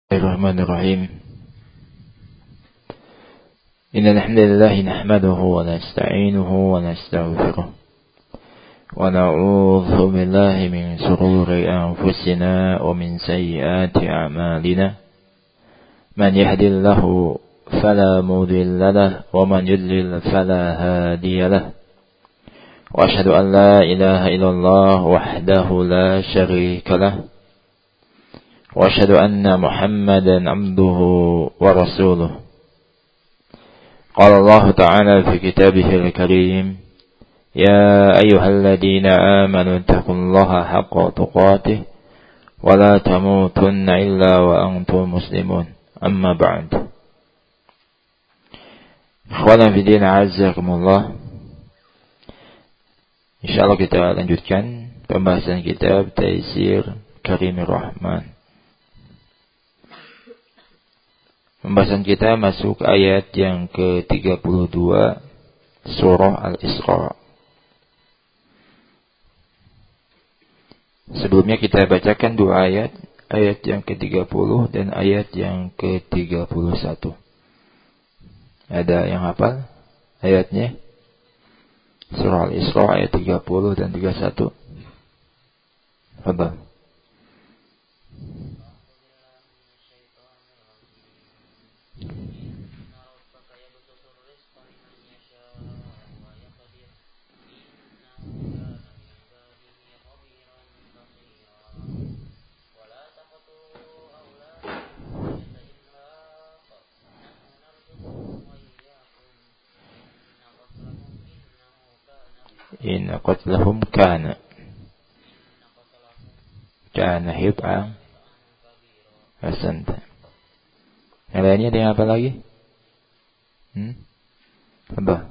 Bismillahirrahmanirrahim. Innal hamdalillah nahmaduhu wa nasta'inuhu wa nastaghfiruh wa na'udzu billahi min shururi anfusina wa min sayyiati a'malina. Man yahdihillahu fala mudilla lahu wa man yudlil fala hadiya lahu. Wa asyhadu an la ilaha illallah wahdahu la syarika lahu. وأشهد أن محمدا عبده ورسوله. قال الله تعالى في كتابه الكريم: يا أيها الذين آمنوا اتقوا الله حق تقاته ولا تموتن إلا وأنتم مسلمون. أما بعد. Ikhwanan fi din, a'azzakumullah. Insyaallah kita lanjutkan pembahasan kitab Taisir Karimir Rahman. Pembahasan kita masuk ayat yang ke-32 surah Al-Isra. Sebelumnya kita bacakan dua ayat, ayat yang ke-30 dan ayat yang ke-31. Ada yang hafal ayatnya? Surah Al-Isra ayat 30 dan 31. Fadhal. In qatlahum kana hib'an hasanta. Yang lainnya ada yang apa lagi? Apa?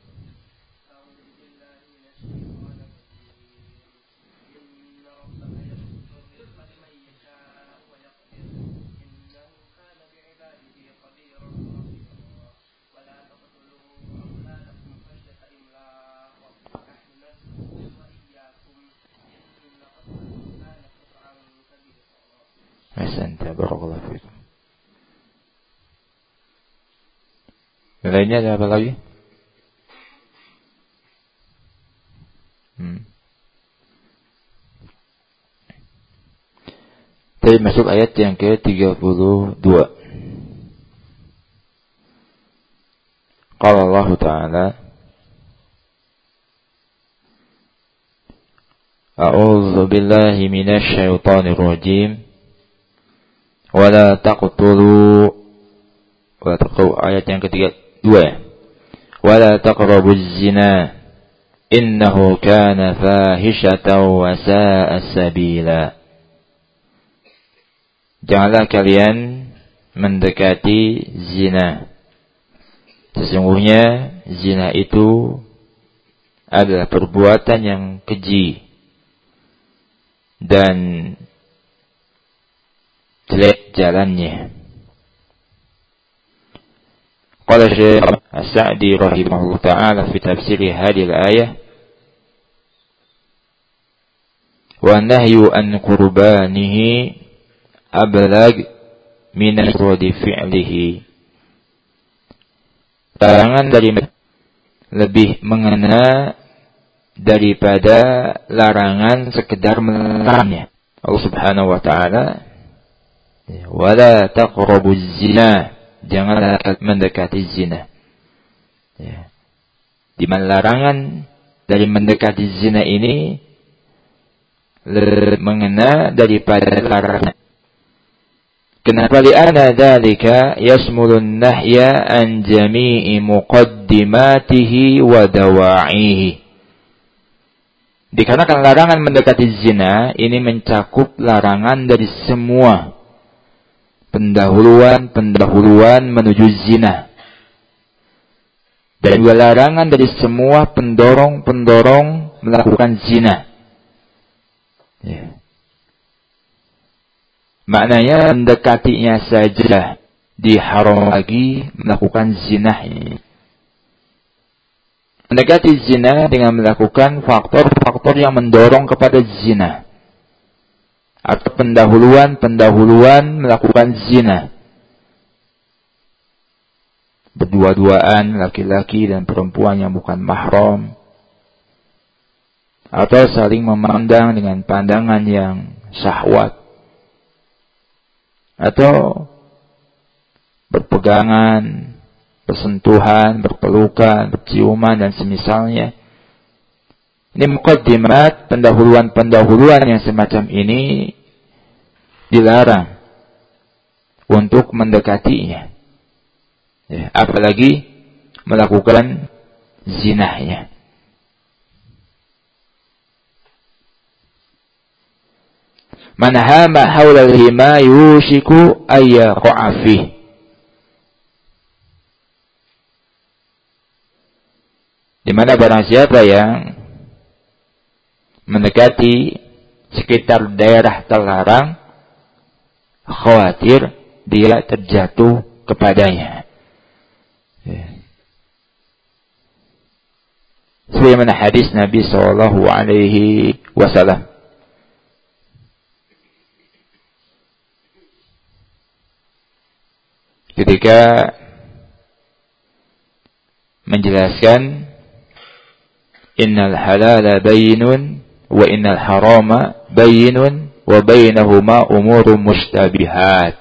Ahsanta, barakallahu fikum. Yang lainnya ada apa lagi? Tadi masuk ayat yang ke-32. Qala Allah Ta'ala: A'udzu billahi minasy syaithanir rajim. Wala taqtulu ayat yang ke-32. Wala taqrabuz zina innahu kana fahishatan wa sa'a sabila. Janganlah kalian mendekati zina. Sesungguhnya zina itu adalah perbuatan yang keji dan jelek jalannya. Qala Syekh As-Sa'di rahimahullah ta'ala fi tafsir hadhihi al-ayah: wa nahyu an qurbanihi ablag min al-radi fi'lihi. Larangan dari lebih mengena daripada larangan sekedar melarangnya. Allah Subhanahu wa ta'ala: wala taqrabuz zina, janganlah mendekati zina. Ya. Di mana larangan dari mendekati zina ini mengena daripada larangan. Kenapa? Li'anna dzalika yasmulun nahya an jami'i muqaddimatihi wa dawa'ihi. Dikarenakan larangan mendekati zina ini mencakup larangan dari semua pendahuluan menuju zina, dan juga larangan dari semua pendorong melakukan zina. Ya. Maknanya mendekatinya saja diharam lagi melakukan zina ini. Mendekati zina dengan melakukan faktor-faktor yang mendorong kepada zina. atau pendahuluan melakukan zina. Berdua-duaan laki-laki dan perempuan yang bukan mahram, atau saling memandang dengan pandangan yang syahwat, atau berpegangan, bersentuhan, berpelukan, berciuman dan semisalnya. Ini muqaddimat, pendahuluan yang semacam ini dilarang untuk mendekatinya. Ya, apalagi melakukan zinahnya. Man hama haula al-hima yushiku ayyaqa fihi. Di mana barang siapa yang mendekati sekitar daerah terlarang, khawatir dia terjatuh kepadanya. Sebagaimana hadis Nabi sallallahu alaihi wasallam. Ketika menjelaskan innal halala bayyinun wa innal harama bayyinun wa bainahuma umurun mushtabihat.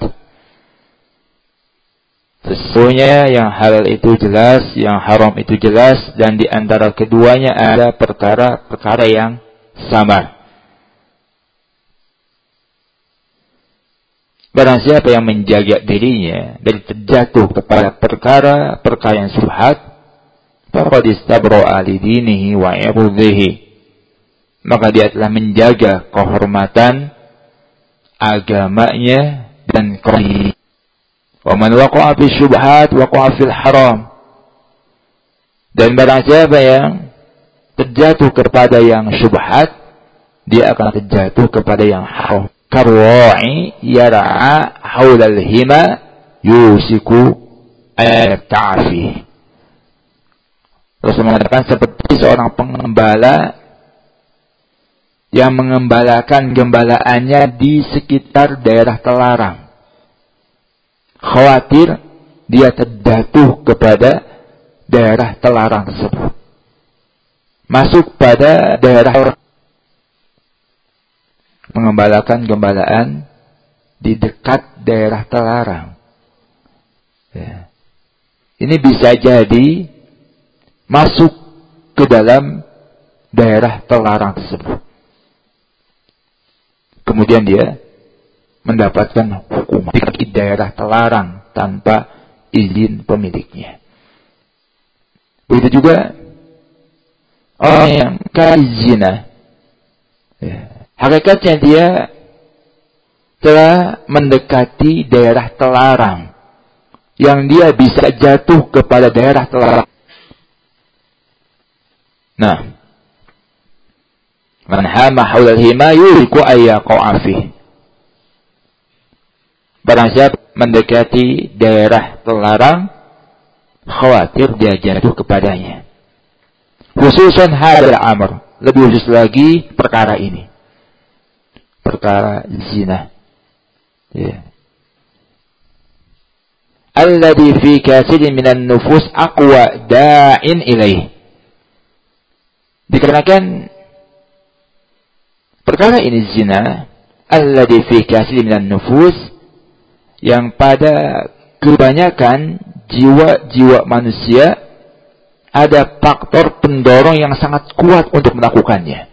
Sesungguhnya yang halal itu jelas, yang haram itu jelas, dan di antara keduanya ada perkara-perkara yang samar. Barang siapa yang menjaga dirinya dari terjatuh kepada perkara-perkara yang subhat, faqad istabra'a li dinihi wa 'irdhihi, maka dia telah menjaga kehormatan agamanya dan kehormatan. Wa man waqa'a fi syubhat waqa'a fil haram. Dan barang siapa yang terjatuh kepada yang syubhat, dia akan terjatuh kepada yang haram. Karwa'i yar'a haulal hima yusiku ayata'afi. Rasul mengatakan seperti seorang pengembala yang mengembalakan gembalaannya di sekitar daerah terlarang. Khawatir dia terjatuh kepada daerah terlarang tersebut. Masuk pada daerah mengembalakan gembalaan di dekat daerah terlarang. Ya. Ini bisa jadi masuk ke dalam daerah terlarang tersebut. Kemudian dia mendapatkan hukuman di daerah terlarang tanpa izin pemiliknya. Begitu juga orang yang zina. Ya. Hakikatnya dia telah mendekati daerah terlarang, yang dia bisa jatuh kepada daerah terlarang. Nah, man hama haulal hima yuriku ayyaqa fihi. Barang siapa mendekati daerah terlarang, khawatir dia jatuh kepadanya. Khususan hadzal amr, lebih khusus lagi perkara ini. Perkara zina. Ya. Alladhi fi kasidin minan nufus aqwa da'in ilaih. Dikarenakan perkara ini zina, alladhi fi kasidin minan nufus, yang pada kebanyakan jiwa-jiwa manusia ada faktor pendorong yang sangat kuat untuk melakukannya.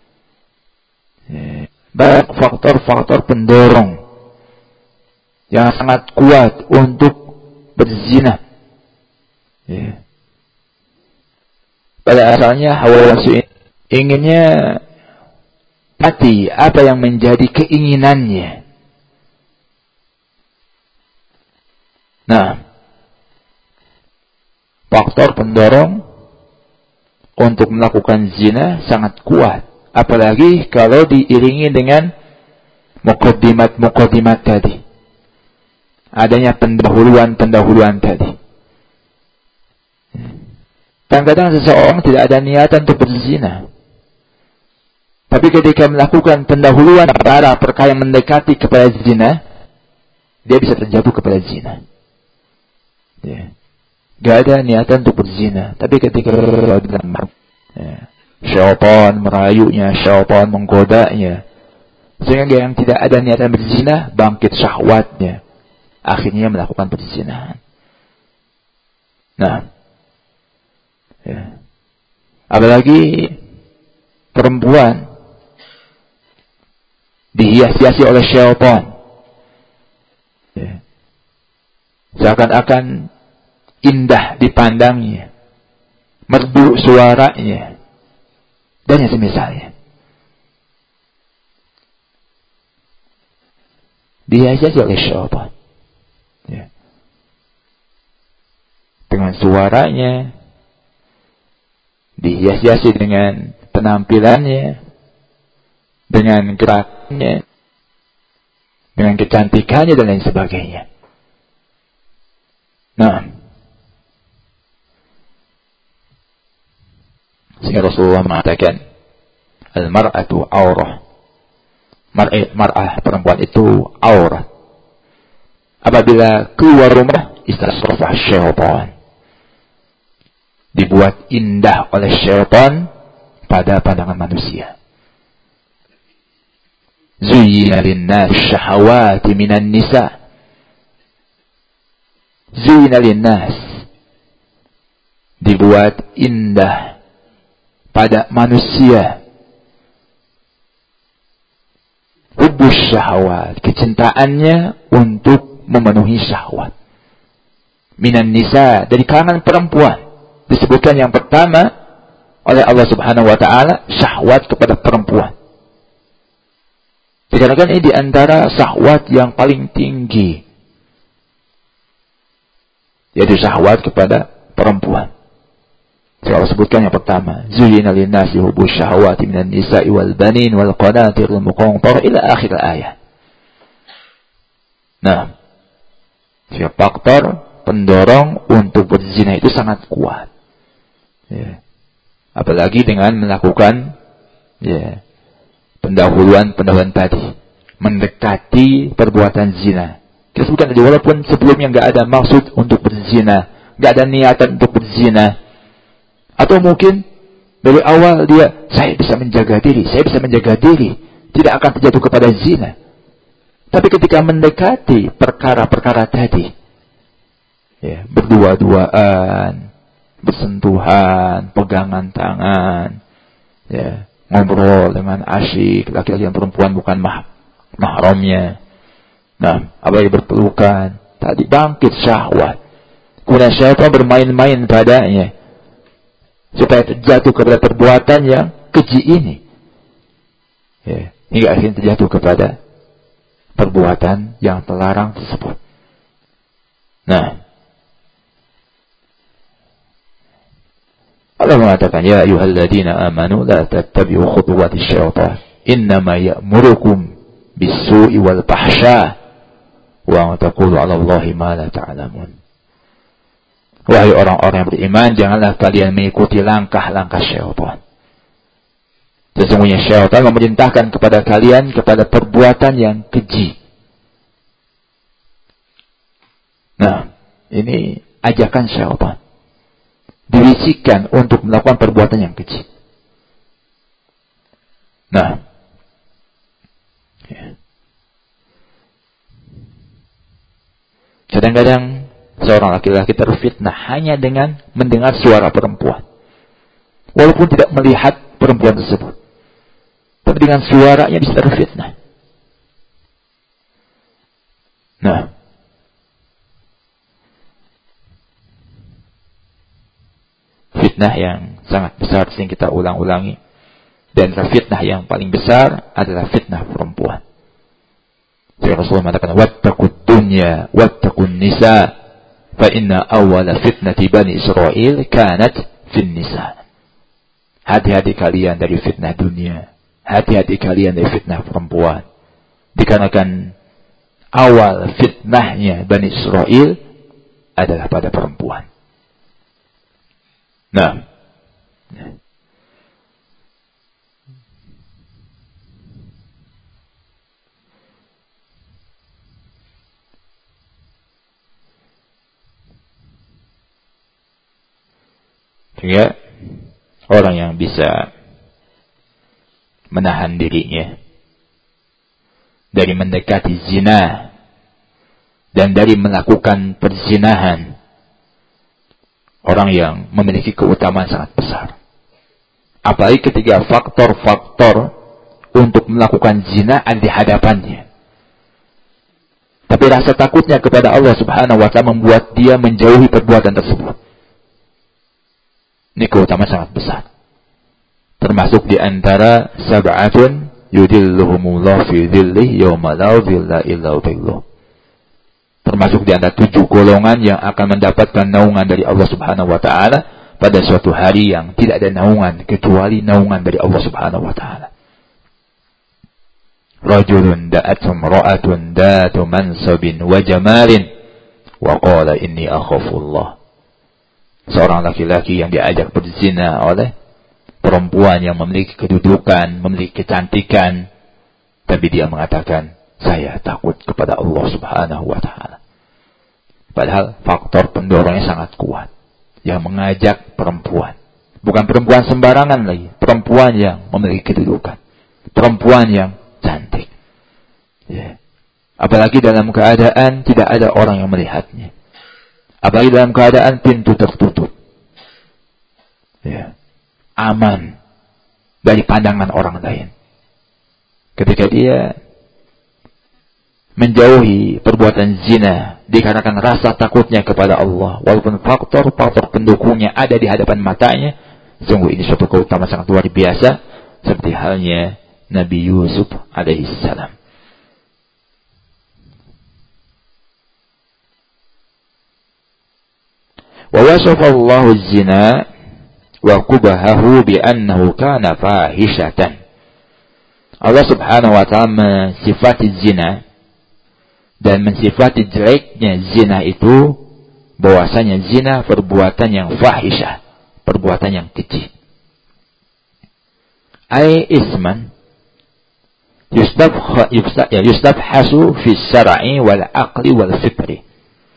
Banyak faktor-faktor pendorong yang sangat kuat untuk berzina. Pada asalnya hawa nafsu inginnya mati apa yang menjadi keinginannya. Nah, faktor pendorong untuk melakukan zina sangat kuat, apalagi kalau diiringi dengan muqaddimat tadi, adanya pendahuluan tadi. Kadang-kadang seseorang tidak ada niatan untuk berzina, Tapi ketika melakukan pendahuluan perkara yang mendekati kepada zina, dia bisa terjatuh kepada zina. Ya. Gak ada niatan untuk berzina, tapi ketika syaitan merayunya, syaitan menggodanya, sehingga yang tidak ada niatan berzina, bangkit syahwatnya, akhirnya melakukan perzinahan. Nah, ya. Apalagi perempuan dihias-hiasi oleh syaitan, ya. Seakan-akan indah dipandangnya, merdu suaranya, dan yang semisalnya. Dihias-hiasi oleh syaitan, ya. Dengan suaranya, dihias-hiasi dengan penampilannya, dengan geraknya, dengan kecantikannya dan lain sebagainya. Nah, sehingga Rasulullah mengatakan, al-mar'atu aurah. Mar'ah, perempuan itu aurat. Apabila keluar rumah, istasrafah syaitan. Dibuat indah oleh syaitan pada pandangan manusia. Zuyyina linnas syahawati minan nisa. Zuyyina linnas, dibuat indah pada manusia. Hubbus syahawat, kecintaannya untuk memenuhi syahwat. Minan nisa, dari kalangan perempuan. Disebutkan yang pertama oleh Allah Subhanahu wa taala, syahwat kepada perempuan. Dikarenakan ini diantara syahwat yang paling tinggi, yaitu syahwat kepada perempuan. Saya sebutkan yang pertama, zuyyina lin-nasi hubbus syahawati minan nisa'i wal banin wal qanatiril muqantarah ila akhir ayat. Nah, faktor pendorong untuk berzina itu sangat kuat. Ya. Apalagi dengan melakukan pendahuluan tadi, mendekati perbuatan zina. Kita sebutkan tadi, walaupun sebelumnya nggak ada maksud untuk berzina, nggak ada niatan untuk berzina, atau mungkin dari awal dia, saya bisa menjaga diri, tidak akan terjatuh kepada zina. Tapi ketika mendekati perkara-perkara tadi, berdua-duaan, bersentuhan, pegangan tangan, ngobrol dengan asyik, laki-laki dan perempuan bukan mahramnya. Nah, apalagi berpelukan, tadi bangkit syahwat. Kemudian syaitan bermain-main padanya, supaya terjatuh kepada perbuatan yang keji ini. Hingga akhirnya terjatuh kepada perbuatan yang terlarang tersebut. Nah, Allah mengatakan, ya ayyuhalladzina amanu la tattabi'u khutuwatis syaitan innama ya'murukum bis-su'i wal fahsya wa taqulu 'ala Allahi ma la ta'lamun. Wahai orang-orang yang beriman, janganlah kalian mengikuti langkah-langkah syaitan. Sesungguhnya syaitan memerintahkan kepada kalian kepada perbuatan yang keji. Nah, ini ajakan syaitan. Dibisikkan untuk melakukan perbuatan yang keji. Nah, kadang-kadang seorang laki-laki terfitnah hanya dengan mendengar suara perempuan, walaupun tidak melihat perempuan tersebut, tapi dengan suaranya bisa terfitnah. Nah, fitnah yang sangat besar sering kita ulang-ulangi, dan fitnah yang paling besar adalah fitnah perempuan. Jadi Rasulullah mengatakan, wattaqud dunya wattaqun nisa fa inna awwala fitnati bani Israil kanat fin nisa. Hati-hati kalian dari fitnah dunia, hati-hati kalian dari fitnah perempuan. Dikarenakan awal fitnahnya Bani Israel adalah pada perempuan. Nah, Ya, orang yang bisa menahan dirinya dari mendekati zina dan dari melakukan perzinahan, orang yang memiliki keutamaan sangat besar. Apalagi ketika faktor-faktor untuk melakukan zina ada di hadapannya. Tapi rasa takutnya kepada Allah Subhanahu wa ta'ala membuat dia menjauhi perbuatan tersebut. Ini keutamaan sangat besar. Termasuk di antara sab'atun yudilluhumullah fi dhillih yawma la dhilla illa dhilluh. Termasuk di antara 7 golongan yang akan mendapatkan naungan dari Allah Subhanahu wa ta'ala pada suatu hari yang tidak ada naungan kecuali naungan dari Allah Subhanahu wa ta'ala. Rajulun da'atum ra'atun datu mansabin wa jamalin wa qala inni akhafullah. Seorang laki-laki yang diajak berzina oleh perempuan yang memiliki kedudukan, memiliki kecantikan, tapi dia mengatakan, saya takut kepada Allah Subhanahu wa ta'ala. Padahal faktor pendorongnya sangat kuat yang mengajak perempuan. Bukan perempuan sembarangan lagi, perempuan yang memiliki kedudukan, perempuan yang cantik. Ya. Apalagi dalam keadaan tidak ada orang yang melihatnya. Apalagi dalam keadaan pintu tertutup. Ya. Aman dari pandangan orang lain. Ketika dia menjauhi perbuatan zina dikarenakan rasa takutnya kepada Allah, walaupun faktor-faktor pendukungnya ada di hadapan matanya, sungguh ini suatu keutamaan sangat luar biasa, seperti halnya Nabi Yusuf alaihissalam. Wa wasafa Allahu az-zina wa qubahahu bi annahu kana fahishatan. Allah Subhanahu wa ta'ala mensifati zina dan mensifati jeleknya zina itu bahwasanya zina perbuatan yang fahisyah, perbuatan yang keji. Ai isman yustabhasu fi syar'i wal aqli wal fitri.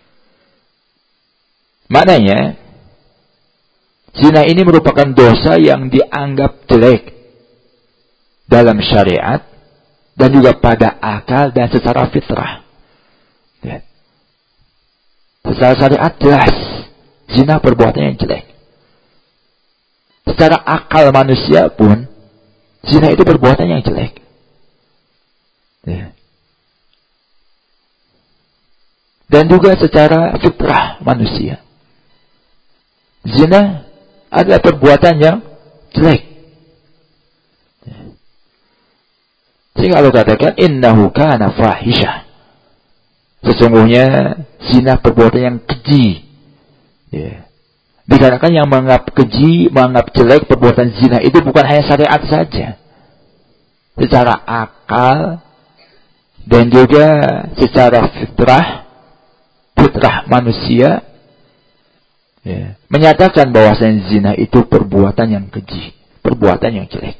Maknanya zina ini merupakan dosa yang dianggap jelek dalam syariat dan juga pada akal dan secara fitrah. Ya. Secara syariat jelas zina perbuatan yang jelek. Secara akal manusia pun zina itu perbuatan yang jelek. Ya. Dan juga secara fitrah manusia, zina adalah perbuatan yang jelek. Sehingga Allah katakan innahu kana fahisyah. Sesungguhnya zina perbuatan yang keji. Ya. Dikarenakan yang menganggap keji, menganggap jelek perbuatan zina itu bukan hanya syariat saja. Secara akal dan juga secara fitrah manusia, ya, menyatakan bahwasanya zina itu perbuatan yang keji, perbuatan yang jelek.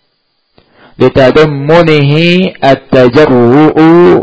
Litadammunihi at-tajarru'u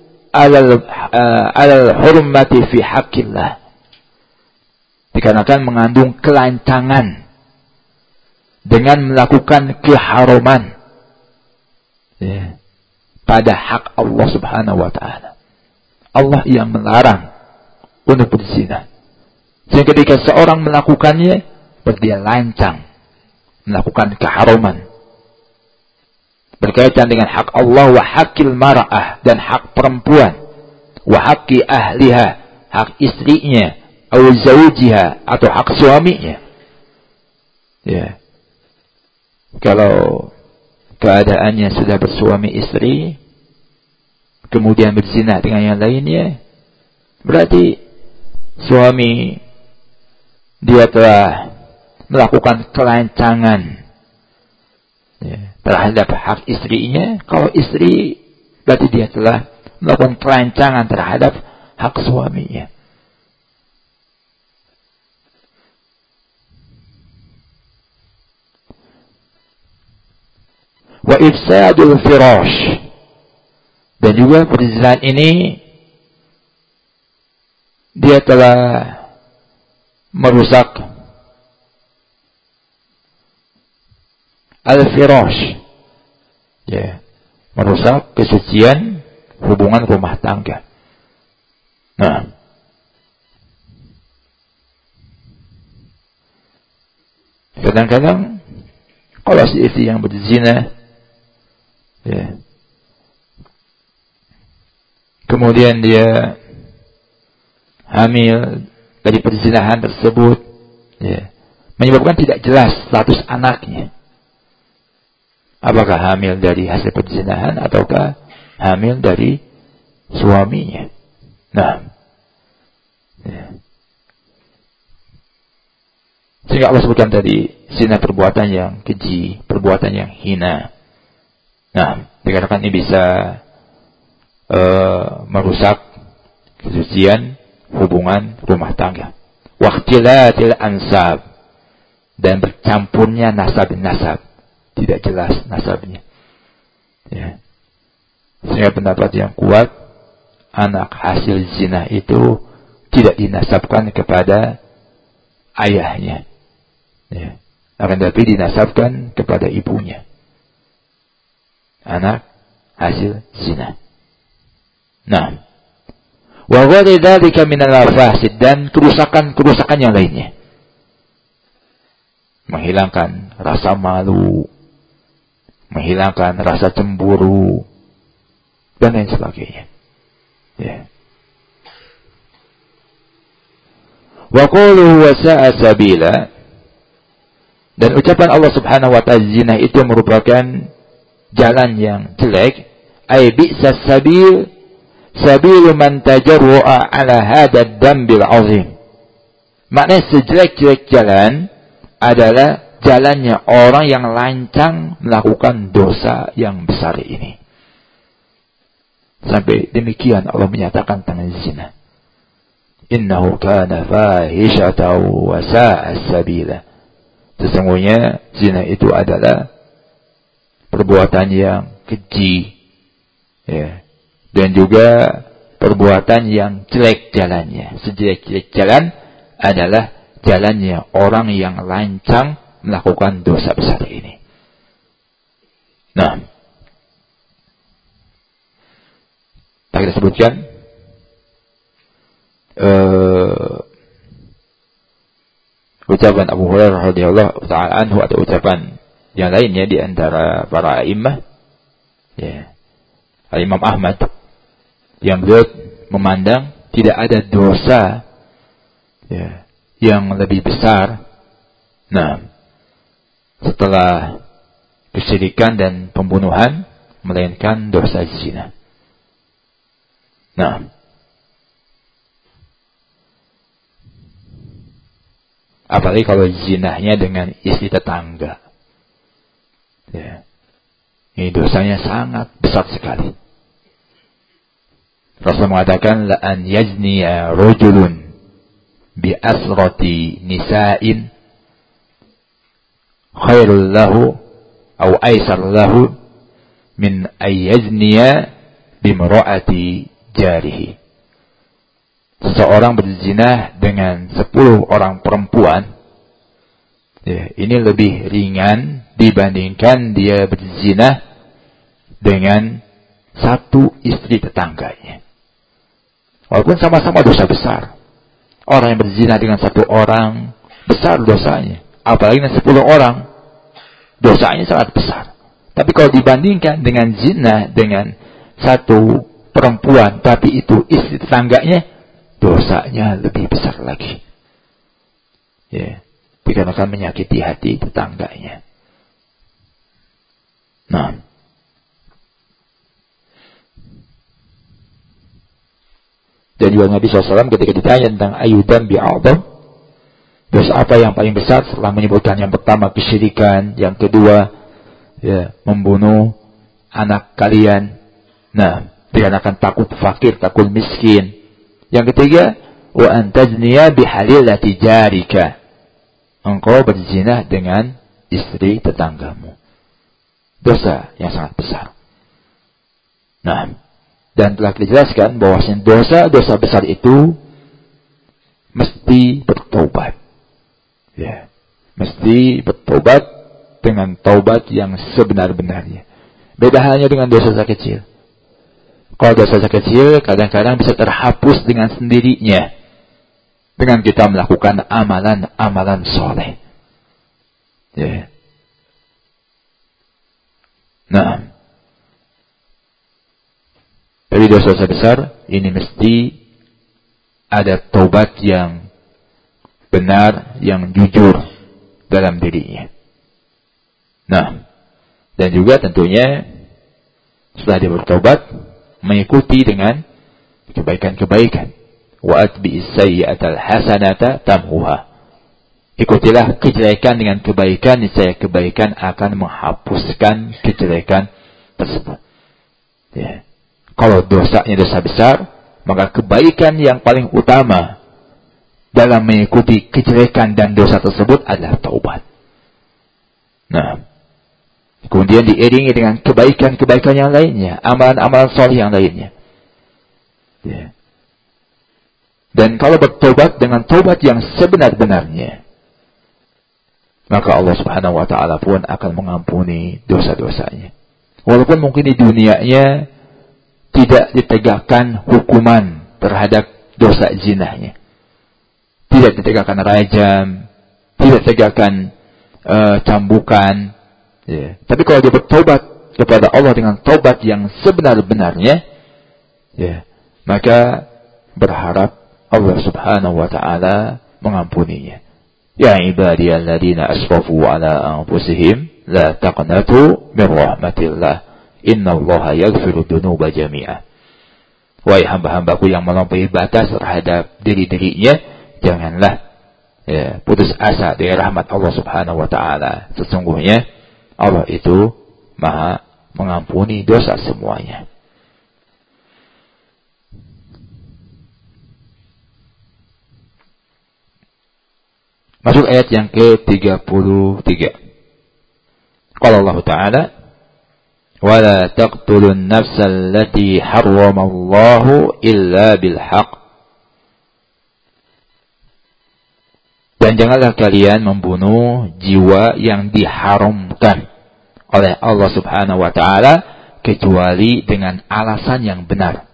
alal hurmati fi haqqillah. Dikarenakan mengandung kelancangan dengan melakukan keharuman, ya, pada hak Allah Subhanahu wa ta'ala. Allah yang melarang untuk berzina. Sehingga ketika seorang melakukannya, dia lancang melakukan keharuman berkaitan dengan hak Allah wa hakil mar'ah, dan hak perempuan, wa haqi ahliha, hak istrinya, atau zawjiha, atau hak suaminya. Ya. Kalau keadaannya sudah bersuami istri, kemudian berzina dengan yang lainnya, berarti suami dia telah melakukan kelancangan, ya, terhadap hak istrinya. Kalau istri, berarti dia telah melakukan kelancangan terhadap hak suaminya. Wa ifsadul firash, dan juga perzinahan ini dia telah merusak al-firash, ya, merusak kesucian hubungan rumah tangga. Nah, kadang-kadang kalau si istri yang berzina, ya, kemudian dia hamil dari perzinahan tersebut, ya, menyebabkan tidak jelas status anaknya. Apakah hamil dari hasil perzinahan ataukah hamil dari suaminya. Nah, ya. Sehingga Allah sebutkan tadi zina perbuatan yang keji, perbuatan yang hina. Nah, dikatakan ini bisa merusak kesucian hubungan rumah tangga. Waqtilatil ansab, dan bercampurnya nasab-nasab. Tidak jelas nasabnya. Ya. Sehingga pendapat yang kuat, anak hasil zina itu tidak dinasabkan kepada ayahnya. Ya. Akan tetapi dinasabkan kepada ibunya. Anak hasil zina. Nah, wa ghairi dzalika minal mafasid, dan kerusakan-kerusakan yang lainnya. Menghilangkan rasa malu, menghilangkan rasa cemburu, dan lain sebagainya. Ya. Wa qulu wa sa'a sabila, dan ucapan Allah Subhanahu wa ta'ala, zina itu merupakan jalan yang jelek, ay bi'sas sabil, sabilu man tajarru'a ala hadad dambil azim. Maknanya sejelek-jelek jalan adalah jalannya orang yang lancang melakukan dosa yang besar ini. Sampai demikian Allah menyatakan tentang zina. Innahu kana fahishatan wa sa'a sabila. Sesungguhnya zina itu adalah perbuatan yang keji, ya, dan juga perbuatan yang jelek jalannya. Sejelek-jelek jalan adalah jalannya orang yang lancang melakukan dosa besar ini. Nah, kita sebutkan ucapan Abu Hurairah radhiyallahu ta'ala anhu atau ucapan yang lainnya di antara para a'immah, ya, Imam Ahmad, yang beliau memandang tidak ada dosa, ya, yang lebih besar, nah, setelah kesyirikan dan pembunuhan, melainkan dosa zina. Nah, apalagi kalau zinahnya dengan istri tetangga, ya, ini dosanya sangat besar sekali. Rasul mengatakan, la an yazniya rajulun bi asrati nisa'in khairul lahu atau aisar lahu min ayyazniya bimra'ati jarihi. Seseorang berzina dengan 10 orang perempuan, ya, ini lebih ringan dibandingkan dia berzina dengan satu istri tetangganya. Walaupun sama-sama dosa besar. Orang yang berzina dengan 1 orang besar dosanya, apalagi dengan 10 orang, dosanya sangat besar. Tapi kalau dibandingkan dengan zina dengan 1 perempuan, tapi itu istri tetangganya, dosanya lebih besar lagi. Ya, dikarenakan menyakiti hati tetangganya. Nah, dan juga Nabi SAW ketika ditanya tentang ayudan bi'adam, dosa apa yang paling besar, setelah menyebutkan yang pertama kesyirikan, yang kedua, ya, membunuh anak kalian. Nah, dikarenakan takut fakir, takut miskin. Yang ketiga, wa antazniya bihalilati jarika, engkau berzina dengan istri tetanggamu. Dosa yang sangat besar. Nah, dan telah dijelaskan bahwasanya dosa-dosa besar itu mesti bertobat. Ya, mesti bertobat dengan taubat yang sebenar-benarnya. Beda halnya dengan dosa-dosa kecil. Kalau dosa-dosa kecil kadang-kadang bisa terhapus dengan sendirinya dengan kita melakukan amalan-amalan soleh. Ya. Nah, dari dosa-dosa besar ini mesti ada taubat yang benar, yang jujur dalam dirinya. Nah, dan juga tentunya setelah dia bertobat, mengikuti dengan kebaikan-kebaikan. Wa atbi'is sayyi'atal hasanata tamhuha. Ikutilah kejelekan dengan kebaikan, niscaya kebaikan akan menghapuskan kejelekan tersebut. Ya. Kalau dosanya dosa besar, maka kebaikan yang paling utama dalam mengikuti kejelekan dan dosa tersebut adalah taubat. Nah, kemudian diiringi dengan kebaikan-kebaikan yang lainnya, amalan-amalan soleh yang lainnya. Ya. Dan kalau bertobat dengan taubat yang sebenar-benarnya, maka Allah Subhanahu wa Ta'ala pun akan mengampuni dosa-dosanya. Walaupun mungkin di dunianya tidak ditegakkan hukuman terhadap dosa zinahnya, tidak ditegakkan rajam, tidak ditegakkan cambukan. Ya. Tapi kalau dia bertobat kepada Allah dengan taubat yang sebenar-benarnya, ya, maka berharap Allah Subhanahu wa Ta'ala mengampuninya. Ya ibadiyalladzina asrafu ala anfusihim la taqnatu min rahmatillah innallaha yaghfiru dzunuba jami'a. Wahai hamba-hambaku yang melampaui batas terhadap diri-dirinya, janganlah putus asa dari rahmat Allah Subhanahu wa Ta'ala. Sesungguhnya Allah itu Maha mengampuni dosa semuanya. Masuk ayat yang ke-33. Qala Allah Ta'ala, "Wala taqtulun nafsal lati harramallahu illa bil haqq." Dan janganlah kalian membunuh jiwa yang diharamkan oleh Allah Subhanahu wa Ta'ala kecuali dengan alasan yang benar.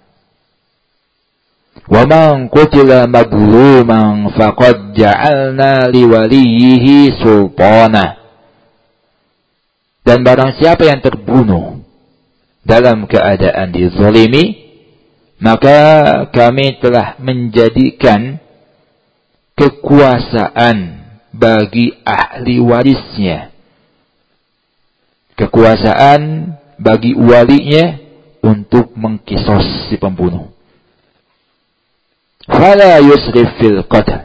Wa man qutila madluman faqad ja'alna liwaliyhi sultana. Dan barang siapa yang terbunuh dalam keadaan dizalimi, maka kami telah menjadikan kekuasaan bagi ahli warisnya, kekuasaan bagi walinya untuk mengkisos si pembunuh. Fala yusrif fil qatl.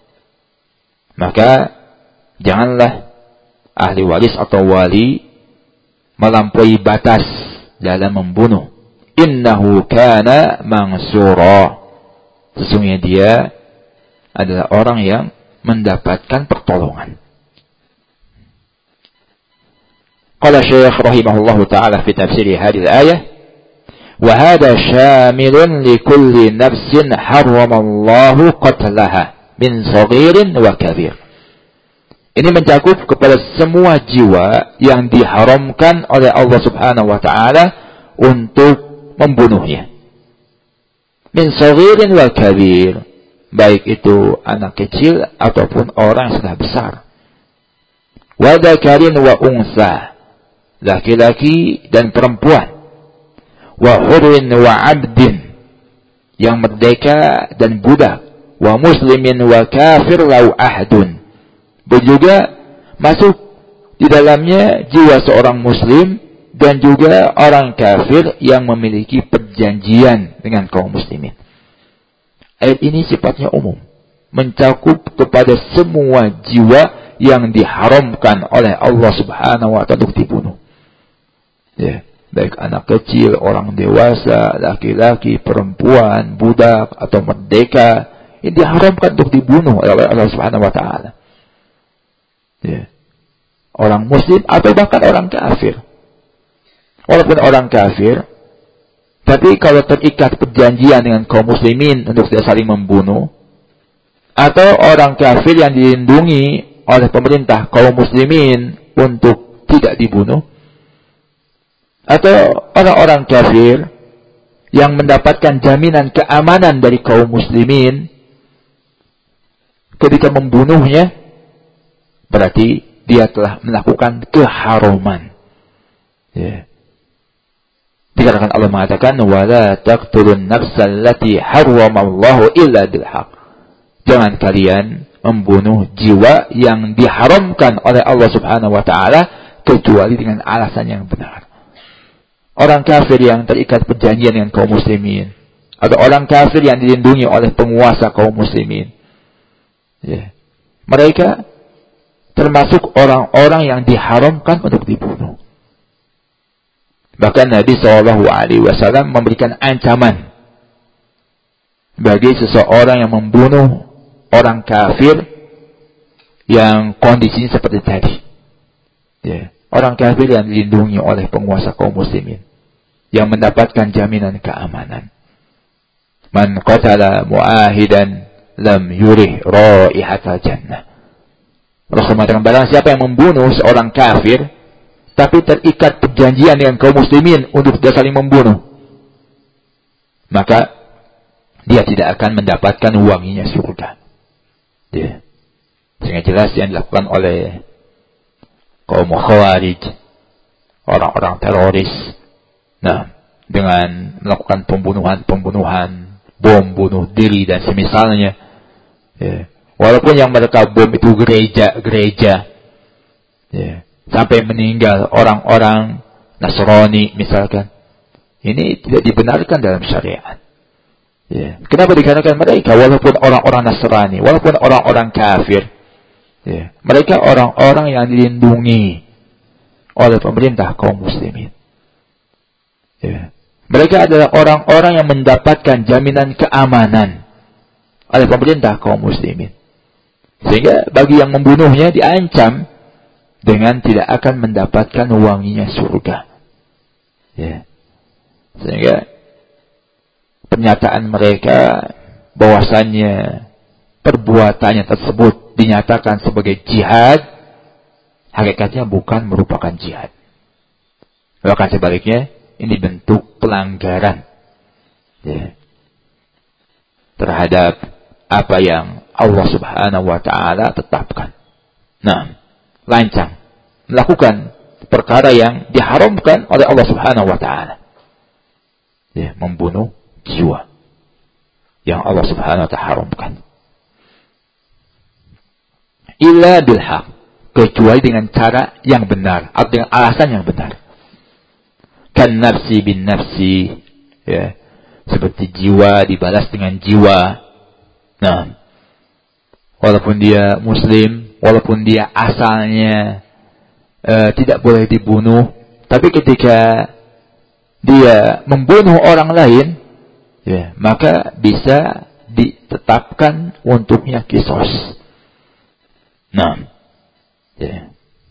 Maka janganlah ahli waris atau wali melampaui batas dalam membunuh. Innahu kana mansura. Sesungguhnya dia adalah orang yang mendapatkan pertolongan. Qala Syekh rahimahullahu ta'ala fi tafsir hadhihi al-ayah, وهذا شامل لكل نفس حرم الله قتلها من صغير وكبير. Ini mencakup kepada semua jiwa yang diharamkan oleh Allah Subhanahu wa Ta'ala untuk membunuhnya. Min saghirin wa kabir, baik itu anak kecil ataupun orang yang sudah besar. Wa dzakarin wa unsa, laki-laki dan perempuan. Wa hurrin wa abdin, yang merdeka dan budak. Wa muslimin wa kafir lau ahadun. Juga masuk di dalamnya jiwa seorang muslim dan juga orang kafir yang memiliki perjanjian dengan kaum muslimin. Ayat ini sifatnya umum, mencakup kepada semua jiwa yang diharamkan oleh Allah Subhanahu wa Ta'ala untuk dibunuh. Ya. Baik anak kecil, orang dewasa, laki-laki, perempuan, budak, atau merdeka, ini diharamkan untuk dibunuh oleh Allah Subhanahu wa Ta'ala. Ya. Orang muslim atau bahkan orang kafir. Walaupun orang kafir, tapi kalau terikat perjanjian dengan kaum muslimin untuk tidak saling membunuh, atau orang kafir yang dilindungi oleh pemerintah kaum muslimin untuk tidak dibunuh? Atau orang-orang kafir yang mendapatkan jaminan keamanan dari kaum muslimin ketika membunuhnya, berarti dia telah melakukan keharuman. Ya. Dikarenakan Allah mengatakan, وَلَا تَقْتُلُوا النَّفْسَ الَّتِي حَرَّمَ اللَّهُ إِلَّا بِالْحَقِّ. Jangan kalian membunuh jiwa yang diharamkan oleh Allah Subhanahu wa taala kecuali dengan alasan yang benar. Orang kafir yang terikat perjanjian dengan kaum muslimin, atau orang kafir yang dilindungi oleh penguasa kaum muslimin, ya, mereka termasuk orang-orang yang diharamkan untuk dibunuh. Bahkan Nabi SAW memberikan ancaman bagi seseorang yang membunuh orang kafir yang kondisinya seperti tadi. Ya. Orang kafir yang dilindungi oleh penguasa kaum muslimin, yang mendapatkan jaminan keamanan. Man qatala mu'ahidan lam yurih raihatal jannah. Rasul mengatakan, barang siapa yang membunuh seorang kafir, tapi terikat perjanjian dengan kaum muslimin untuk tidak saling membunuh, maka dia tidak akan mendapatkan wanginya surga. Ya. Sehingga jelas yang dilakukan oleh kaum Khawarij, orang-orang teroris, nah, dengan melakukan pembunuhan, bom bunuh diri dan semisalnya, ya. Walaupun yang mereka bom itu gereja, ya, sampai meninggal orang-orang Nasrani misalkan, ini tidak dibenarkan dalam syariat. Ya. Kenapa? Dikarenakan mereka walaupun orang-orang Nasrani, walaupun orang-orang kafir, ya, mereka orang-orang yang dilindungi oleh pemerintah kaum muslimin. Ya. Mereka adalah orang-orang yang mendapatkan jaminan keamanan oleh pemerintah kaum muslimin. Sehingga bagi yang membunuhnya diancam dengan tidak akan mendapatkan wanginya surga. Ya. Sehingga pernyataan mereka bahwasannya perbuatannya tersebut dinyatakan sebagai jihad, hakikatnya bukan merupakan jihad. Bahkan sebaliknya, ini bentuk pelanggaran, ya, terhadap apa yang Allah Subhanahu wa taala tetapkan. Nah, lancang melakukan perkara yang diharamkan oleh Allah Subhanahu wa taala. Ya, membunuh jiwa yang Allah Subhanahu wa taala haramkan. Illa bil haq, kecuali dengan cara yang benar atau dengan alasan yang benar. Kan nafsi bin nafsi, ya, seperti jiwa dibalas dengan jiwa. Nah, walaupun dia muslim, walaupun dia asalnya tidak boleh dibunuh, tapi ketika dia membunuh orang lain, ya, maka bisa ditetapkan untuknya kisos. Nah, ya.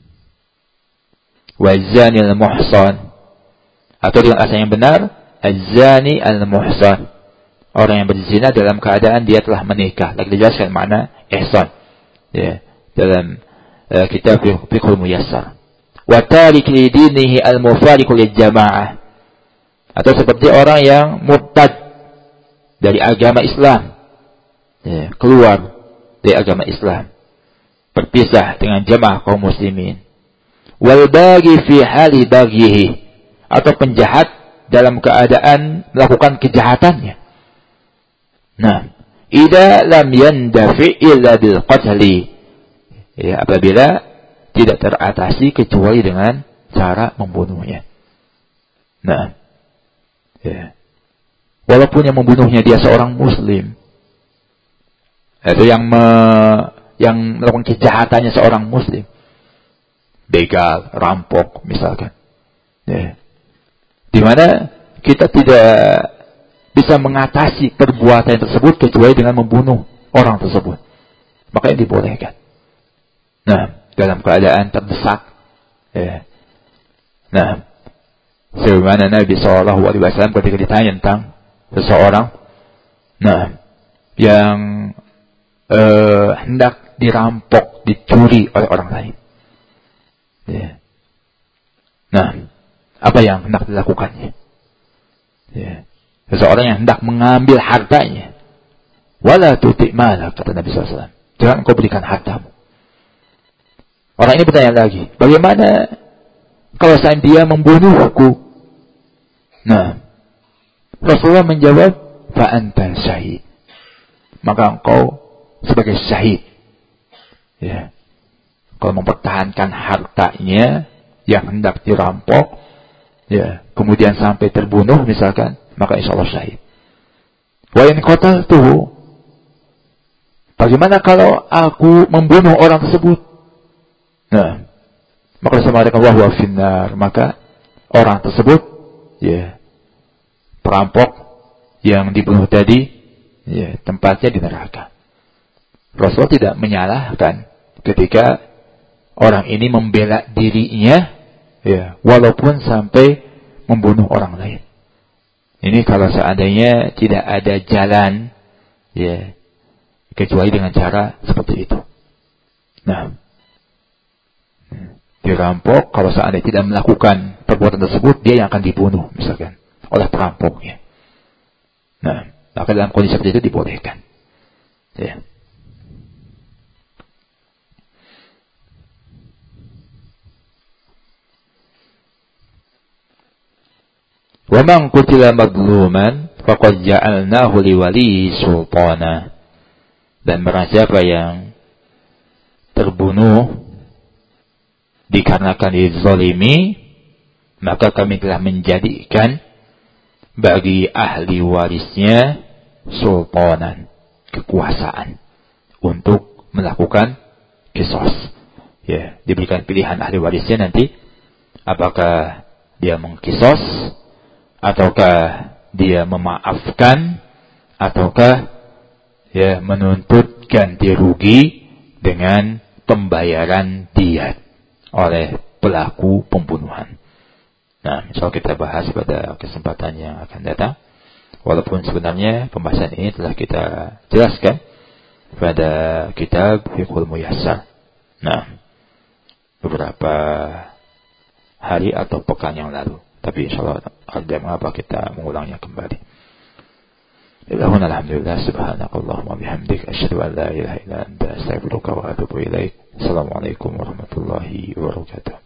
Wazani al-muhsan, atau dengan asal yang benar, az-zani al-muhsan, orang yang berzina dalam keadaan dia telah menikah. Lagi dijelaskan makna ihsan, ya, dalam kitab Fiqhul Muyassar. Wa tarik li dinihi al-mufariqu lil jamaah, atau seperti orang yang murtad dari agama Islam, ya, keluar dari agama Islam, berpisah dengan jamaah kaum muslimin. Wal bagi fi hali baghihi, atau penjahat dalam keadaan melakukan kejahatannya. Nah, idza lam yandafi illa bil qatli, ya, apabila tidak teratasi kecuali dengan cara membunuhnya. Nah, ya, walaupun yang membunuhnya dia seorang muslim, atau yang melakukan kejahatannya seorang muslim, begal, rampok misalkan, ya, di mana kita tidak bisa mengatasi perbuatan tersebut kecuali dengan membunuh orang tersebut, maka ini dibolehkan. Nah, dalam keadaan terdesak, ya. Nah, sebagaimana Nabi SAW ketika ditanya tentang seseorang, nah, yang hendak dirampok, dicuri oleh orang lain, ya, Nah, apa yang hendak dilakukannya? Ya. Seseorang yang hendak mengambil hartanya. Wala tuti' malak, kata Nabi SAW. Jangan kau berikan hartamu. Orang ini bertanya lagi, bagaimana kalau seandainya dia membunuhku? Nah, Rasulullah menjawab, fa anta syahid. Maka engkau sebagai syahid. Ya. Kalau mempertahankan hartanya yang hendak dirampok, ya, kemudian sampai terbunuh misalkan, maka insya Allah syahid. Wa in qataltuhu, bagaimana kalau aku membunuh orang tersebut? Nah, maka sama dengan wahwa finnar, maka orang tersebut, ya, perampok yang dibunuh tadi, ya, tempatnya di neraka. Rasul tidak menyalahkan ketika orang ini membela dirinya, ya, walaupun sampai membunuh orang lain. Ini kalau seandainya tidak ada jalan, ya, kecuali dengan cara seperti itu. Nah, dirampok, kalau seandainya tidak melakukan perbuatan tersebut, dia yang akan dibunuh, misalkan, oleh perampoknya. Nah, maka dalam kondisi seperti itu dibolehkan. Ya. Wa man qutila madluman faqad ja'alnahu liwali sultana. Dan barang siapa yang terbunuh dikarenakan dizalimi, maka kami telah menjadikan bagi ahli warisnya sultanan, kekuasaan untuk melakukan qisas. Ya, diberikan pilihan ahli warisnya nanti apakah dia mengqisas ataukah dia memaafkan ataukah ya menuntut ganti rugi dengan pembayaran diat oleh pelaku pembunuhan. Nah, insya Allah kita bahas pada kesempatan yang akan datang. Walaupun sebenarnya pembahasan ini telah kita jelaskan pada kitab Fiqhul Muyassar. Nah, beberapa hari atau pekan yang lalu. Tapi insya Allah ada mengapa kita mengulangnya kembali. Alhamdulillah, subhanakallahumma bihamdik, asyhadu an la ilaha illa anta, astaghfiruka wa atubu ilaik. Assalamualaikum warahmatullahi wabarakatuh.